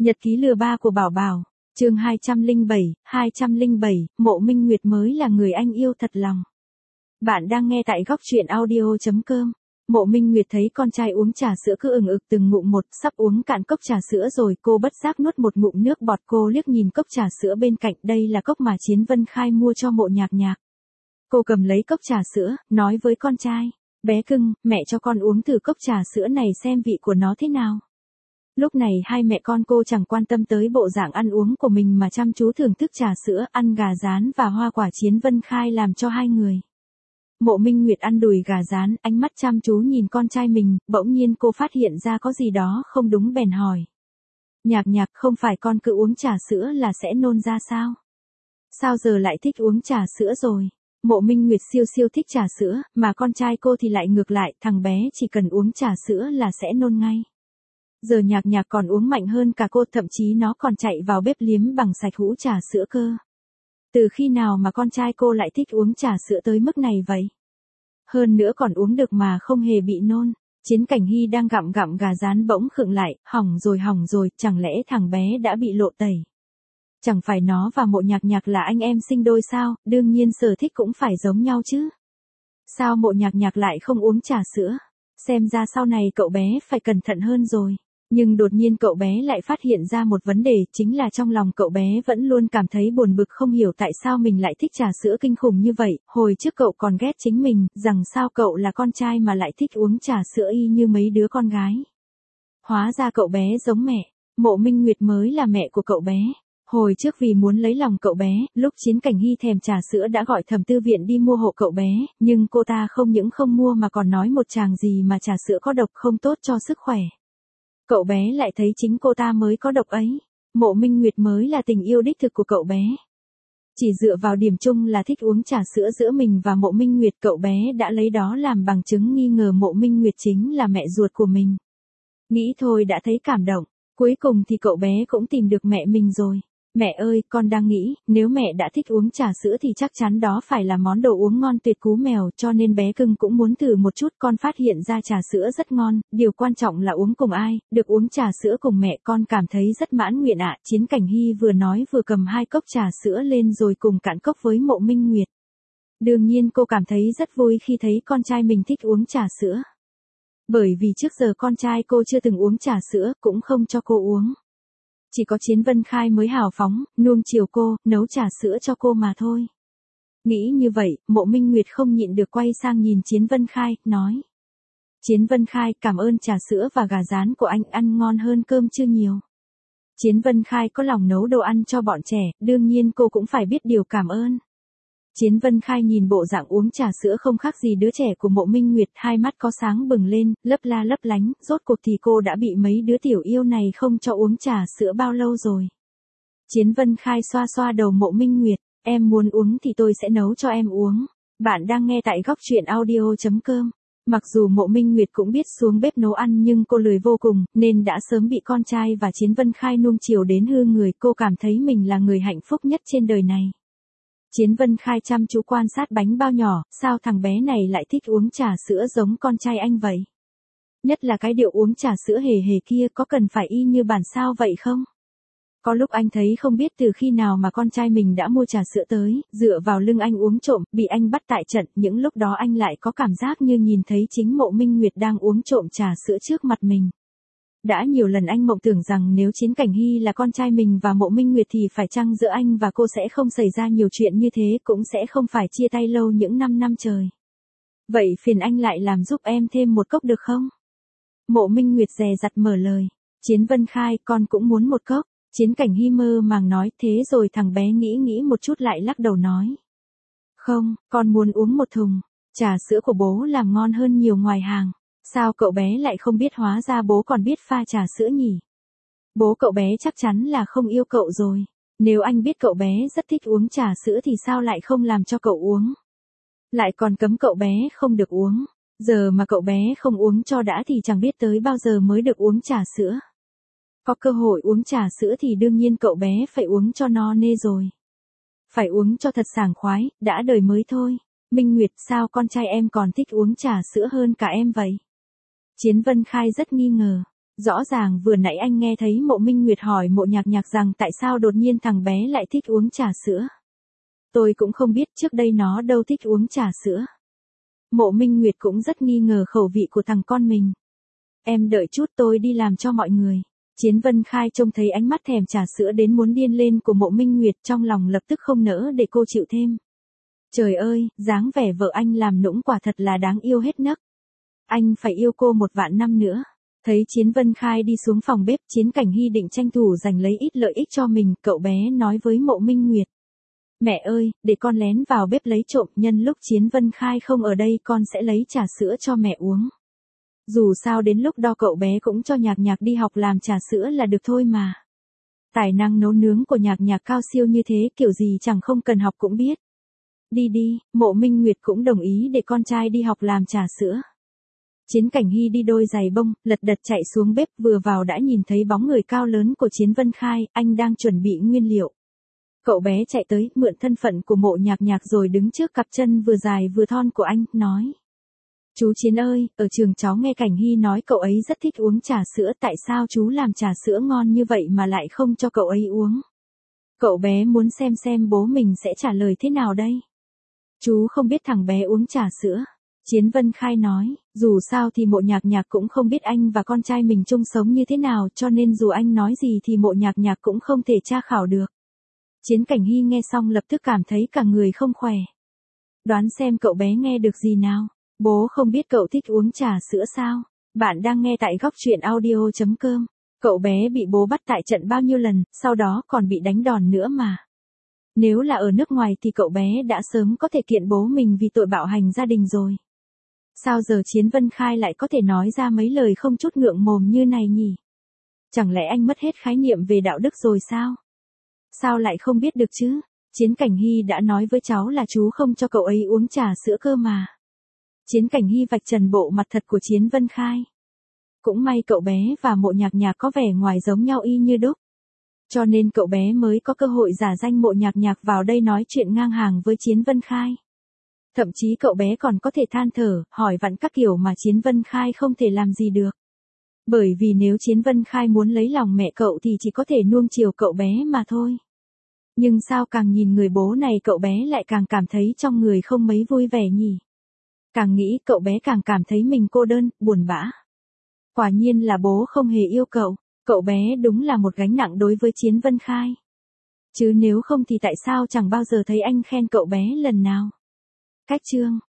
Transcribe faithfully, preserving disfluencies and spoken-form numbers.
Nhật ký lừa ba của Bảo Bảo, chương hai trăm lẻ bảy, hai trăm lẻ bảy, Mộ Minh Nguyệt mới là người anh yêu thật lòng. Bạn đang nghe tại góc truyện audio chấm com. Mộ Minh Nguyệt thấy con trai uống trà sữa cứ ừng ực từng ngụm một, sắp uống cạn cốc trà sữa rồi, cô bất giác nuốt một ngụm nước bọt. Cô liếc nhìn cốc trà sữa bên cạnh, đây là cốc mà Chiến Vân Khai mua cho Mộ Nhạc Nhạc. Cô cầm lấy cốc trà sữa, nói với con trai, bé cưng, mẹ cho con uống thử cốc trà sữa này xem vị của nó thế nào. Lúc này hai mẹ con cô chẳng quan tâm tới bộ dạng ăn uống của mình mà chăm chú thưởng thức trà sữa, ăn gà rán và hoa quả Chiến Vân Khai làm cho hai người. Mộ Minh Nguyệt ăn đùi gà rán, ánh mắt chăm chú nhìn con trai mình, bỗng nhiên cô phát hiện ra có gì đó không đúng bèn hỏi. Nhạc Nhạc, không phải con cứ uống trà sữa là sẽ nôn ra sao? Sao giờ lại thích uống trà sữa rồi? Mộ Minh Nguyệt siêu siêu thích trà sữa, mà con trai cô thì lại ngược lại, thằng bé chỉ cần uống trà sữa là sẽ nôn ngay. Giờ Nhạc Nhạc còn uống mạnh hơn cả cô, thậm chí nó còn chạy vào bếp liếm bằng sạch hũ trà sữa cơ. Từ khi nào mà con trai cô lại thích uống trà sữa tới mức này vậy? Hơn nữa còn uống được mà không hề bị nôn. Chiến Cảnh Hy đang gặm gặm gà rán bỗng khựng lại, hỏng rồi hỏng rồi, chẳng lẽ thằng bé đã bị lộ tẩy? Chẳng phải nó và Mộ Nhạc Nhạc là anh em sinh đôi sao, đương nhiên sở thích cũng phải giống nhau chứ. Sao Mộ Nhạc Nhạc lại không uống trà sữa? Xem ra sau này cậu bé phải cẩn thận hơn rồi. Nhưng đột nhiên cậu bé lại phát hiện ra một vấn đề, chính là trong lòng cậu bé vẫn luôn cảm thấy buồn bực, không hiểu tại sao mình lại thích trà sữa kinh khủng như vậy. Hồi trước cậu còn ghét chính mình, rằng sao cậu là con trai mà lại thích uống trà sữa y như mấy đứa con gái. Hóa ra cậu bé giống mẹ, Mộ Minh Nguyệt mới là mẹ của cậu bé. Hồi trước vì muốn lấy lòng cậu bé, lúc Chiến Cảnh Hy thèm trà sữa đã gọi Thẩm Tư Viện đi mua hộ cậu bé, nhưng cô ta không những không mua mà còn nói một tràng gì mà trà sữa có độc, không tốt cho sức khỏe. Cậu bé lại thấy chính cô ta mới có độc ấy. Mộ Minh Nguyệt mới là tình yêu đích thực của cậu bé. Chỉ dựa vào điểm chung là thích uống trà sữa giữa mình và Mộ Minh Nguyệt, cậu bé đã lấy đó làm bằng chứng nghi ngờ Mộ Minh Nguyệt chính là mẹ ruột của mình. Nghĩ thôi đã thấy cảm động, cuối cùng thì cậu bé cũng tìm được mẹ mình rồi. Mẹ ơi, con đang nghĩ, nếu mẹ đã thích uống trà sữa thì chắc chắn đó phải là món đồ uống ngon tuyệt cú mèo, cho nên bé cưng cũng muốn thử một chút. Con phát hiện ra trà sữa rất ngon, điều quan trọng là uống cùng ai, được uống trà sữa cùng mẹ, con cảm thấy rất mãn nguyện ạ. Chiến Cảnh Hy vừa nói vừa cầm hai cốc trà sữa lên rồi cùng cạn cốc với Mộ Minh Nguyệt. Đương nhiên cô cảm thấy rất vui khi thấy con trai mình thích uống trà sữa. Bởi vì trước giờ con trai cô chưa từng uống trà sữa, cũng không cho cô uống. Chỉ có Chiến Vân Khai mới hào phóng, nuông chiều cô, nấu trà sữa cho cô mà thôi. Nghĩ như vậy, Mộ Minh Nguyệt không nhịn được quay sang nhìn Chiến Vân Khai, nói. Chiến Vân Khai, cảm ơn trà sữa và gà rán của anh, ăn ngon hơn cơm chưa nhiều. Chiến Vân Khai có lòng nấu đồ ăn cho bọn trẻ, đương nhiên cô cũng phải biết điều cảm ơn. Chiến Vân Khai nhìn bộ dạng uống trà sữa không khác gì đứa trẻ của Mộ Minh Nguyệt, hai mắt có sáng bừng lên, lấp la lấp lánh, rốt cuộc thì cô đã bị mấy đứa tiểu yêu này không cho uống trà sữa bao lâu rồi. Chiến Vân Khai xoa xoa đầu Mộ Minh Nguyệt, em muốn uống thì tôi sẽ nấu cho em uống. Bạn đang nghe tại góc truyện audio chấm com. Mặc dù Mộ Minh Nguyệt cũng biết xuống bếp nấu ăn nhưng cô lười vô cùng, nên đã sớm bị con trai và Chiến Vân Khai nuông chiều đến hư người, cô cảm thấy mình là người hạnh phúc nhất trên đời này. Chiến Vân Khai chăm chú quan sát bánh bao nhỏ, sao thằng bé này lại thích uống trà sữa giống con trai anh vậy? Nhất là cái điệu uống trà sữa hề hề kia, có cần phải y như bản sao vậy không? Có lúc anh thấy không biết từ khi nào mà con trai mình đã mua trà sữa tới, dựa vào lưng anh uống trộm, bị anh bắt tại trận, những lúc đó anh lại có cảm giác như nhìn thấy chính Mộ Minh Nguyệt đang uống trộm trà sữa trước mặt mình. Đã nhiều lần anh mộng tưởng rằng nếu Chiến Cảnh Hy là con trai mình và Mộ Minh Nguyệt thì phải chăng giữa anh và cô sẽ không xảy ra nhiều chuyện như thế, cũng sẽ không phải chia tay lâu những năm năm trời. Vậy phiền anh lại làm giúp em thêm một cốc được không? Mộ Minh Nguyệt dè dặt mở lời. Chiến Vân Khai, con cũng muốn một cốc. Chiến Cảnh Hy mơ màng nói, thế rồi thằng bé nghĩ nghĩ một chút lại lắc đầu nói. Không, con muốn uống một thùng. Trà sữa của bố làm ngon hơn nhiều ngoài hàng. Sao cậu bé lại không biết, hóa ra bố còn biết pha trà sữa nhỉ? Bố cậu bé chắc chắn là không yêu cậu rồi. Nếu anh biết cậu bé rất thích uống trà sữa thì sao lại không làm cho cậu uống? Lại còn cấm cậu bé không được uống. Giờ mà cậu bé không uống cho đã thì chẳng biết tới bao giờ mới được uống trà sữa. Có cơ hội uống trà sữa thì đương nhiên cậu bé phải uống cho no nê rồi. Phải uống cho thật sảng khoái, đã đời mới thôi. Minh Nguyệt, sao con trai em còn thích uống trà sữa hơn cả em vậy? Chiến Vân Khai rất nghi ngờ. Rõ ràng vừa nãy anh nghe thấy Mộ Minh Nguyệt hỏi Mộ Nhạc Nhạc rằng tại sao đột nhiên thằng bé lại thích uống trà sữa. Tôi cũng không biết, trước đây nó đâu thích uống trà sữa. Mộ Minh Nguyệt cũng rất nghi ngờ khẩu vị của thằng con mình. Em đợi chút, tôi đi làm cho mọi người. Chiến Vân Khai trông thấy ánh mắt thèm trà sữa đến muốn điên lên của Mộ Minh Nguyệt, trong lòng lập tức không nỡ để cô chịu thêm. Trời ơi, dáng vẻ vợ anh làm nũng quả thật là đáng yêu hết nấc. Anh phải yêu cô một vạn năm nữa. Thấy Chiến Vân Khai đi xuống phòng bếp, Chiến Cảnh Hy định tranh thủ giành lấy ít lợi ích cho mình, cậu bé nói với Mộ Minh Nguyệt. Mẹ ơi, để con lén vào bếp lấy trộm, nhân lúc Chiến Vân Khai không ở đây con sẽ lấy trà sữa cho mẹ uống. Dù sao đến lúc đó cậu bé cũng cho Nhạc Nhạc đi học làm trà sữa là được thôi mà. Tài năng nấu nướng của Nhạc Nhạc cao siêu như thế, kiểu gì chẳng không cần học cũng biết. Đi đi, Mộ Minh Nguyệt cũng đồng ý để con trai đi học làm trà sữa. Chiến Cảnh Hy đi đôi giày bông, lật đật chạy xuống bếp, vừa vào đã nhìn thấy bóng người cao lớn của Chiến Vân Khai, anh đang chuẩn bị nguyên liệu. Cậu bé chạy tới, mượn thân phận của Mộ Nhạc Nhạc rồi đứng trước cặp chân vừa dài vừa thon của anh, nói. Chú Chiến ơi, ở trường cháu nghe Cảnh Hy nói cậu ấy rất thích uống trà sữa, tại sao chú làm trà sữa ngon như vậy mà lại không cho cậu ấy uống? Cậu bé muốn xem xem bố mình sẽ trả lời thế nào đây? Chú không biết thằng bé uống trà sữa. Chiến Vân Khai nói, dù sao thì Mộ Nhạc Nhạc cũng không biết anh và con trai mình chung sống như thế nào, cho nên dù anh nói gì thì Mộ Nhạc Nhạc cũng không thể tra khảo được. Chiến Cảnh Hy nghe xong lập tức cảm thấy cả người không khỏe. Đoán xem cậu bé nghe được gì nào? Bố không biết cậu thích uống trà sữa sao? Bạn đang nghe tại góc truyện audio chấm com. Cậu bé bị bố bắt tại trận bao nhiêu lần, sau đó còn bị đánh đòn nữa mà. Nếu là ở nước ngoài thì cậu bé đã sớm có thể kiện bố mình vì tội bạo hành gia đình rồi. Sao giờ Chiến Vân Khai lại có thể nói ra mấy lời không chút ngượng mồm như này nhỉ? Chẳng lẽ anh mất hết khái niệm về đạo đức rồi sao? Sao lại không biết được chứ? Chiến Cảnh Hy đã nói với cháu là chú không cho cậu ấy uống trà sữa cơ mà. Chiến Cảnh Hy vạch trần bộ mặt thật của Chiến Vân Khai. Cũng may cậu bé và Mộ Nhạc Nhạc có vẻ ngoài giống nhau y như đúc. Cho nên cậu bé mới có cơ hội giả danh Mộ Nhạc Nhạc vào đây nói chuyện ngang hàng với Chiến Vân Khai. Thậm chí cậu bé còn có thể than thở, hỏi vặn các kiểu mà Chiến Vân Khai không thể làm gì được. Bởi vì nếu Chiến Vân Khai muốn lấy lòng mẹ cậu thì chỉ có thể nuông chiều cậu bé mà thôi. Nhưng sao càng nhìn người bố này cậu bé lại càng cảm thấy trong người không mấy vui vẻ nhỉ? Càng nghĩ cậu bé càng cảm thấy mình cô đơn, buồn bã. Quả nhiên là bố không hề yêu cậu, cậu bé đúng là một gánh nặng đối với Chiến Vân Khai. Chứ nếu không thì tại sao chẳng bao giờ thấy anh khen cậu bé lần nào? Cách chương